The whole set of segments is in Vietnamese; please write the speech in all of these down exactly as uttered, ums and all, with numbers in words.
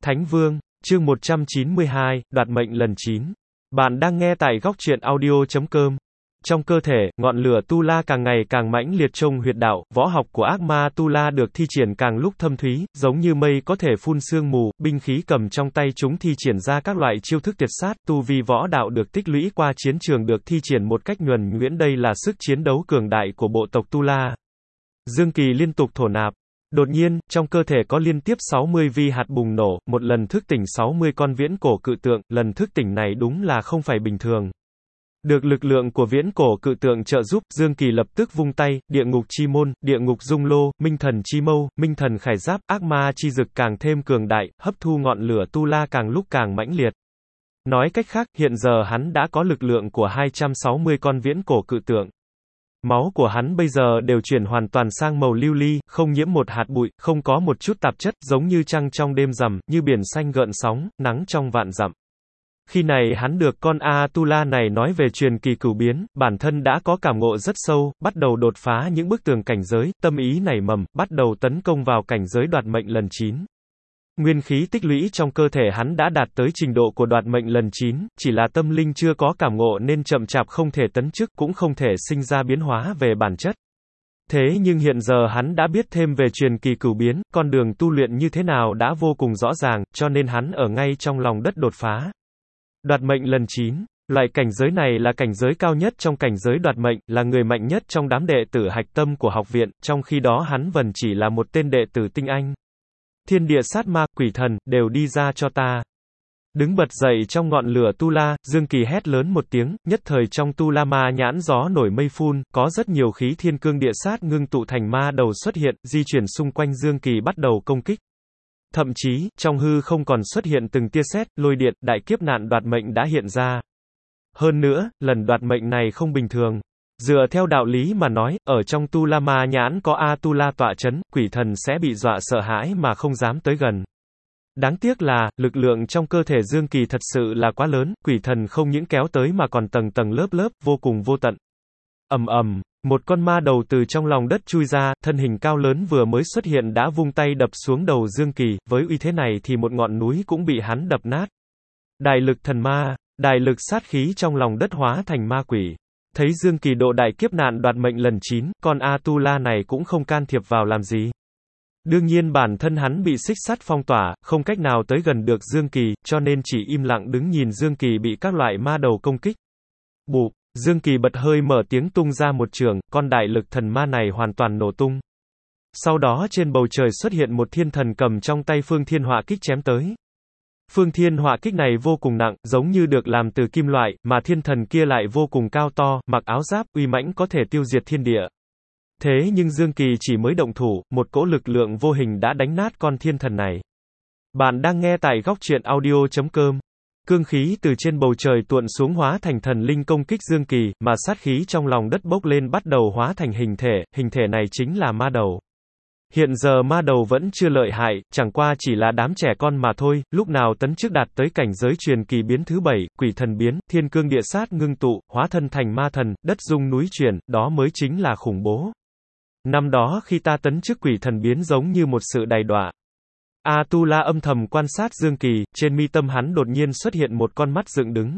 Thánh Vương, chương một trăm chín mươi hai, đoạt mệnh lần chín. Bạn đang nghe tại góc truyện audio chấm com. Trong cơ thể, ngọn lửa Tu La càng ngày càng mãnh liệt trong huyệt đạo, võ học của ác ma Tu La được thi triển càng lúc thâm thúy, giống như mây có thể phun sương mù, binh khí cầm trong tay chúng thi triển ra các loại chiêu thức tuyệt sát, tu vi võ đạo được tích lũy qua chiến trường được thi triển một cách nhuần nhuyễn, đây là sức chiến đấu cường đại của bộ tộc Tu La. Dương Kỳ liên tục thổ nạp. Đột nhiên, trong cơ thể có liên tiếp sáu mươi vi hạt bùng nổ, một lần thức tỉnh sáu mươi con viễn cổ cự tượng, lần thức tỉnh này đúng là không phải bình thường. Được lực lượng của viễn cổ cự tượng trợ giúp, Dương Kỳ lập tức vung tay, địa ngục chi môn, địa ngục dung lô, minh thần chi mâu, minh thần khải giáp, ác ma chi dực càng thêm cường đại, hấp thu ngọn lửa Tu La càng lúc càng mãnh liệt. Nói cách khác, hiện giờ hắn đã có lực lượng của hai trăm sáu mươi con viễn cổ cự tượng. Máu của hắn bây giờ đều chuyển hoàn toàn sang màu lưu ly, không nhiễm một hạt bụi, không có một chút tạp chất, giống như trăng trong đêm rằm, như biển xanh gợn sóng, nắng trong vạn dặm. Khi này hắn được con A-tu-la này nói về truyền kỳ cửu biến, bản thân đã có cảm ngộ rất sâu, bắt đầu đột phá những bức tường cảnh giới, tâm ý nảy mầm, bắt đầu tấn công vào cảnh giới đoạt mệnh lần chín. Nguyên khí tích lũy trong cơ thể hắn đã đạt tới trình độ của đoạt mệnh lần chín, chỉ là tâm linh chưa có cảm ngộ nên chậm chạp không thể tấn chức, cũng không thể sinh ra biến hóa về bản chất. Thế nhưng hiện giờ hắn đã biết thêm về truyền kỳ cửu biến, con đường tu luyện như thế nào đã vô cùng rõ ràng, cho nên hắn ở ngay trong lòng đất đột phá. Đoạt mệnh lần chín. Loại cảnh giới này là cảnh giới cao nhất trong cảnh giới đoạt mệnh, là người mạnh nhất trong đám đệ tử hạch tâm của học viện, trong khi đó hắn vẫn chỉ là một tên đệ tử tinh anh. Thiên địa sát ma, quỷ thần, đều đi ra cho ta. Đứng bật dậy trong ngọn lửa Tu La, Dương Kỳ hét lớn một tiếng, nhất thời trong Tu La ma nhãn gió nổi mây phun, có rất nhiều khí thiên cương địa sát ngưng tụ thành ma đầu xuất hiện, di chuyển xung quanh Dương Kỳ bắt đầu công kích. Thậm chí, trong hư không còn xuất hiện từng tia sét, lôi điện, đại kiếp nạn đoạt mệnh đã hiện ra. Hơn nữa, lần đoạt mệnh này không bình thường. Dựa theo đạo lý mà nói, ở trong Tu La ma nhãn có A-tu-la tọa chấn, quỷ thần sẽ bị dọa sợ hãi mà không dám tới gần. Đáng tiếc là, lực lượng trong cơ thể Dương Kỳ thật sự là quá lớn, quỷ thần không những kéo tới mà còn tầng tầng lớp lớp, vô cùng vô tận. Ầm ầm, một con ma đầu từ trong lòng đất chui ra, thân hình cao lớn vừa mới xuất hiện đã vung tay đập xuống đầu Dương Kỳ, với uy thế này thì một ngọn núi cũng bị hắn đập nát. Đại lực thần ma, đại lực sát khí trong lòng đất hóa thành ma quỷ. Thấy Dương Kỳ độ đại kiếp nạn đoạt mệnh lần chín, con A-tu-la này cũng không can thiệp vào làm gì. Đương nhiên bản thân hắn bị xích sắt phong tỏa, không cách nào tới gần được Dương Kỳ, cho nên chỉ im lặng đứng nhìn Dương Kỳ bị các loại ma đầu công kích. Bụp, Dương Kỳ bật hơi mở tiếng tung ra một trường, con đại lực thần ma này hoàn toàn nổ tung. Sau đó trên bầu trời xuất hiện một thiên thần cầm trong tay phương thiên họa kích chém tới. Phương thiên họa kích này vô cùng nặng, giống như được làm từ kim loại, mà thiên thần kia lại vô cùng cao to, mặc áo giáp, uy mãnh có thể tiêu diệt thiên địa. Thế nhưng Dương Kỳ chỉ mới động thủ, một cỗ lực lượng vô hình đã đánh nát con thiên thần này. Bạn đang nghe tại góc truyện audio chấm com. Cương khí từ trên bầu trời tuôn xuống hóa thành thần linh công kích Dương Kỳ, mà sát khí trong lòng đất bốc lên bắt đầu hóa thành hình thể, hình thể này chính là ma đầu. Hiện giờ ma đầu vẫn chưa lợi hại, chẳng qua chỉ là đám trẻ con mà thôi, lúc nào tấn chức đạt tới cảnh giới truyền kỳ biến thứ bảy, quỷ thần biến, thiên cương địa sát ngưng tụ, hóa thân thành ma thần, đất rung núi chuyển, đó mới chính là khủng bố. Năm đó khi ta tấn chức quỷ thần biến giống như một sự đày đọa. A-tu-la âm thầm quan sát Dương Kỳ, trên mi tâm hắn đột nhiên xuất hiện một con mắt dựng đứng.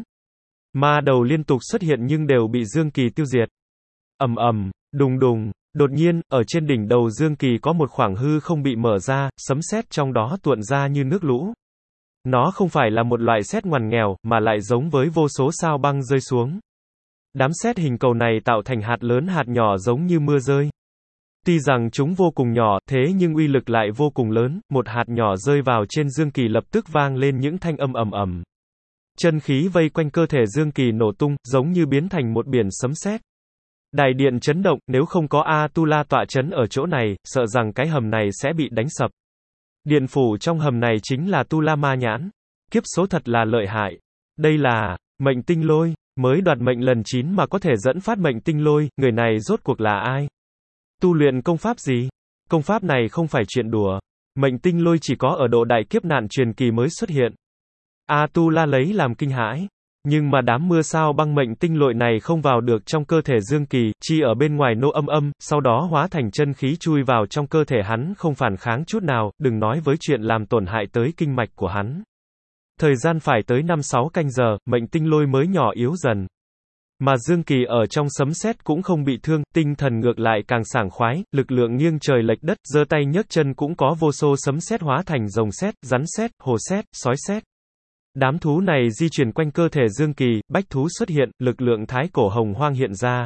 Ma đầu liên tục xuất hiện nhưng đều bị Dương Kỳ tiêu diệt. Ầm ầm, đùng đùng. Đột nhiên, ở trên đỉnh đầu Dương Kỳ có một khoảng hư không bị mở ra, sấm sét trong đó tuôn ra như nước lũ. Nó không phải là một loại sét ngoằn nghèo, mà lại giống với vô số sao băng rơi xuống. Đám sét hình cầu này tạo thành hạt lớn hạt nhỏ giống như mưa rơi. Tuy rằng chúng vô cùng nhỏ, thế nhưng uy lực lại vô cùng lớn, một hạt nhỏ rơi vào trên Dương Kỳ lập tức vang lên những thanh âm ầm ầm. Chân khí vây quanh cơ thể Dương Kỳ nổ tung, giống như biến thành một biển sấm sét. Đại điện chấn động, nếu không có A-tu-la tọa chấn ở chỗ này, sợ rằng cái hầm này sẽ bị đánh sập. Điện phủ trong hầm này chính là Tu La ma nhãn. Kiếp số thật là lợi hại. Đây là mệnh tinh lôi, mới đoạt mệnh lần chín mà có thể dẫn phát mệnh tinh lôi, người này rốt cuộc là ai? Tu luyện công pháp gì? Công pháp này không phải chuyện đùa. Mệnh tinh lôi chỉ có ở độ đại kiếp nạn truyền kỳ mới xuất hiện. A-tu-la lấy làm kinh hãi. Nhưng mà đám mưa sao băng mệnh tinh lội này không vào được trong cơ thể Dương Kỳ, chi ở bên ngoài nô âm âm, sau đó hóa thành chân khí chui vào trong cơ thể hắn không phản kháng chút nào, đừng nói với chuyện làm tổn hại tới kinh mạch của hắn. Thời gian phải tới năm sáu canh giờ, mệnh tinh lôi mới nhỏ yếu dần. Mà Dương Kỳ ở trong sấm sét cũng không bị thương, tinh thần ngược lại càng sảng khoái, lực lượng nghiêng trời lệch đất, giơ tay nhấc chân cũng có vô số sấm sét hóa thành rồng sét, rắn sét, hồ sét, sói sét. Đám thú này di chuyển quanh cơ thể Dương Kỳ, bách thú xuất hiện, lực lượng thái cổ hồng hoang hiện ra.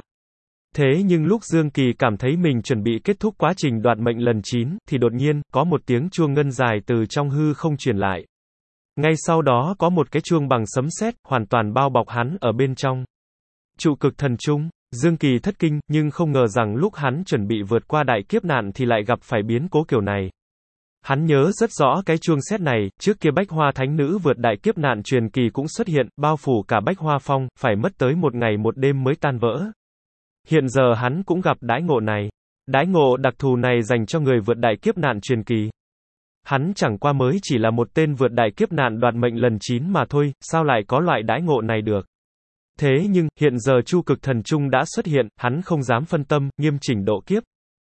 Thế nhưng lúc Dương Kỳ cảm thấy mình chuẩn bị kết thúc quá trình đoạt mệnh lần chín, thì đột nhiên, có một tiếng chuông ngân dài từ trong hư không truyền lại. Ngay sau đó có một cái chuông bằng sấm sét, hoàn toàn bao bọc hắn ở bên trong. Trụ cực thần trung, Dương Kỳ thất kinh, nhưng không ngờ rằng lúc hắn chuẩn bị vượt qua đại kiếp nạn thì lại gặp phải biến cố kiểu này. Hắn nhớ rất rõ cái chuông sét này, trước kia Bách Hoa Thánh Nữ vượt đại kiếp nạn truyền kỳ cũng xuất hiện, bao phủ cả Bách Hoa Phong, phải mất tới một ngày một đêm mới tan vỡ. Hiện giờ hắn cũng gặp đãi ngộ này. Đãi ngộ đặc thù này dành cho người vượt đại kiếp nạn truyền kỳ. Hắn chẳng qua mới chỉ là một tên vượt đại kiếp nạn đoạt mệnh lần chín mà thôi, sao lại có loại đãi ngộ này được? Thế nhưng, hiện giờ Chu Cực Thần Trung đã xuất hiện, hắn không dám phân tâm, nghiêm chỉnh độ kiếp.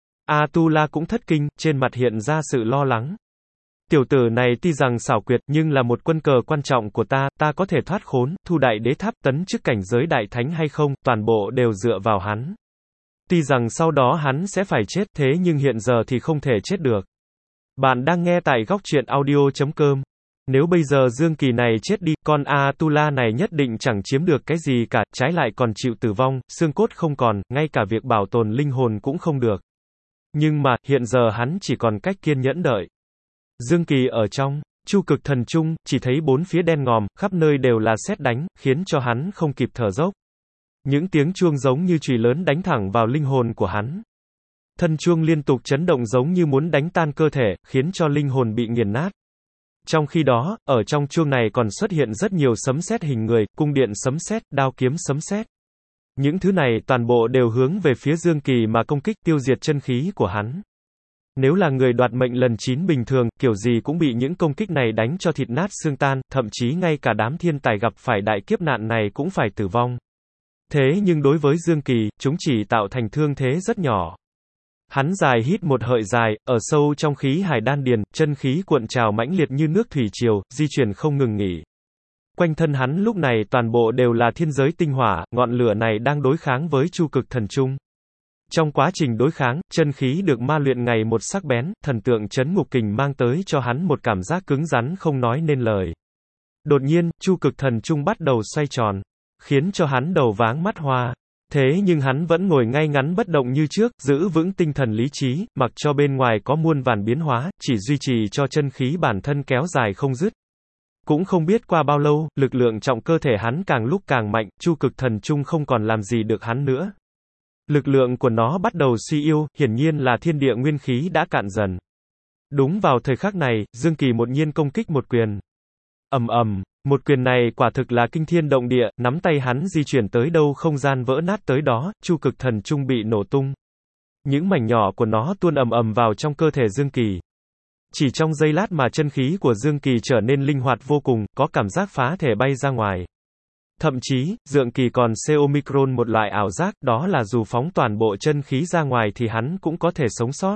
Atula cũng thất kinh, trên mặt hiện ra sự lo lắng. Tiểu tử này tuy rằng xảo quyệt, nhưng là một quân cờ quan trọng của ta, ta có thể thoát khốn, thu đại đế tháp tấn chức cảnh giới đại thánh hay không, toàn bộ đều dựa vào hắn. Tuy rằng sau đó hắn sẽ phải chết, thế nhưng hiện giờ thì không thể chết được. Bạn đang nghe tại góc truyện audio chấm com. Nếu bây giờ Dương Kỳ này chết đi, con Atula này nhất định chẳng chiếm được cái gì cả, trái lại còn chịu tử vong, xương cốt không còn, ngay cả việc bảo tồn linh hồn cũng không được. Nhưng mà, hiện giờ hắn chỉ còn cách kiên nhẫn đợi. Dương Kỳ ở trong Chu Cực Thần Trung, chỉ thấy bốn phía đen ngòm, khắp nơi đều là sét đánh, khiến cho hắn không kịp thở dốc. Những tiếng chuông giống như chùy lớn đánh thẳng vào linh hồn của hắn. Thân chuông liên tục chấn động giống như muốn đánh tan cơ thể, khiến cho linh hồn bị nghiền nát. Trong khi đó, ở trong chuông này còn xuất hiện rất nhiều sấm sét hình người, cung điện sấm sét, đao kiếm sấm sét. Những thứ này toàn bộ đều hướng về phía Dương Kỳ mà công kích, tiêu diệt chân khí của hắn. Nếu là người đoạt mệnh lần chín bình thường, kiểu gì cũng bị những công kích này đánh cho thịt nát xương tan, thậm chí ngay cả đám thiên tài gặp phải đại kiếp nạn này cũng phải tử vong. Thế nhưng đối với Dương Kỳ, chúng chỉ tạo thành thương thế rất nhỏ. Hắn dài hít một hơi dài, ở sâu trong khí hải đan điền, chân khí cuộn trào mãnh liệt như nước thủy triều, di chuyển không ngừng nghỉ. Quanh thân hắn lúc này toàn bộ đều là thiên giới tinh hỏa, ngọn lửa này đang đối kháng với Chu Cực Thần Trung. Trong quá trình đối kháng, chân khí được ma luyện ngày một sắc bén, thần tượng chấn ngục kình mang tới cho hắn một cảm giác cứng rắn không nói nên lời. Đột nhiên, Chu Cực Thần Trung bắt đầu xoay tròn, khiến cho hắn đầu váng mắt hoa. Thế nhưng hắn vẫn ngồi ngay ngắn bất động như trước, giữ vững tinh thần lý trí, mặc cho bên ngoài có muôn vàn biến hóa, chỉ duy trì cho chân khí bản thân kéo dài không dứt. Cũng không biết qua bao lâu, lực lượng trọng cơ thể hắn càng lúc càng mạnh, Chu Cực Thần Trung không còn làm gì được hắn nữa. Lực lượng của nó bắt đầu suy yếu, hiển nhiên là thiên địa nguyên khí đã cạn dần. Đúng vào thời khắc này, Dương Kỳ một nhiên công kích một quyền. Ầm ầm, một quyền này quả thực là kinh thiên động địa, nắm tay hắn di chuyển tới đâu không gian vỡ nát tới đó, Chu Cực Thần Trung bị nổ tung. Những mảnh nhỏ của nó tuôn ầm ầm vào trong cơ thể Dương Kỳ. Chỉ trong giây lát mà chân khí của Dương Kỳ trở nên linh hoạt vô cùng, có cảm giác phá thể bay ra ngoài. Thậm chí, Dương Kỳ còn xê Omicron một loại ảo giác, đó là dù phóng toàn bộ chân khí ra ngoài thì hắn cũng có thể sống sót.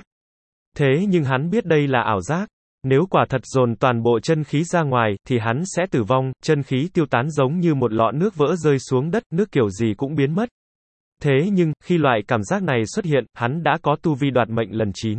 Thế nhưng hắn biết đây là ảo giác. Nếu quả thật dồn toàn bộ chân khí ra ngoài, thì hắn sẽ tử vong, chân khí tiêu tán giống như một lọ nước vỡ rơi xuống đất, nước kiểu gì cũng biến mất. Thế nhưng, khi loại cảm giác này xuất hiện, hắn đã có tu vi đoạt mệnh lần chín.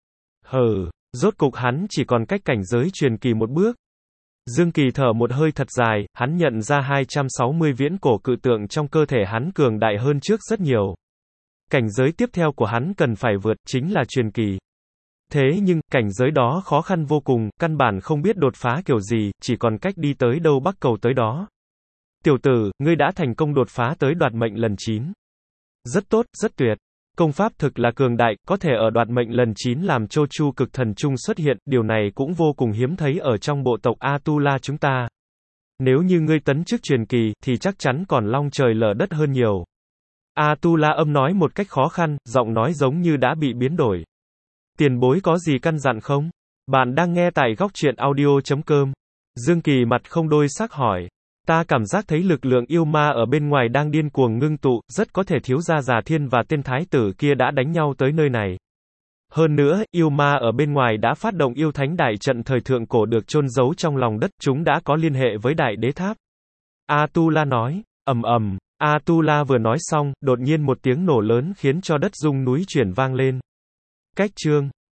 Hừ, rốt cục hắn chỉ còn cách cảnh giới truyền kỳ một bước. Dương Kỳ thở một hơi thật dài, hắn nhận ra hai trăm sáu mươi viễn cổ cự tượng trong cơ thể hắn cường đại hơn trước rất nhiều. Cảnh giới tiếp theo của hắn cần phải vượt, chính là truyền kỳ. Thế nhưng, cảnh giới đó khó khăn vô cùng, căn bản không biết đột phá kiểu gì, chỉ còn cách đi tới đâu bắc cầu tới đó. Tiểu tử, ngươi đã thành công đột phá tới đoạt mệnh lần chín. Rất tốt, rất tuyệt. Công pháp thực là cường đại, có thể ở đoạt mệnh lần chín làm cho Chu Cực Thần Trung xuất hiện, điều này cũng vô cùng hiếm thấy ở trong bộ tộc Atula chúng ta. Nếu như ngươi tấn chức truyền kỳ, thì chắc chắn còn long trời lở đất hơn nhiều. Atula âm nói một cách khó khăn, giọng nói giống như đã bị biến đổi. Tiền bối có gì căn dặn không? Bạn đang nghe tại góc truyện audio chấm com. Dương Kỳ mặt không đôi sắc hỏi. Ta cảm giác thấy lực lượng yêu ma ở bên ngoài đang điên cuồng ngưng tụ, rất có thể thiếu gia Già Thiên và tên thái tử kia đã đánh nhau tới nơi này. Hơn nữa, yêu ma ở bên ngoài đã phát động yêu thánh đại trận thời thượng cổ được chôn giấu trong lòng đất, chúng đã có liên hệ với đại đế tháp. Atula nói, ầm ầm, Atula vừa nói xong, đột nhiên một tiếng nổ lớn khiến cho đất rung núi chuyển vang lên. Cách chương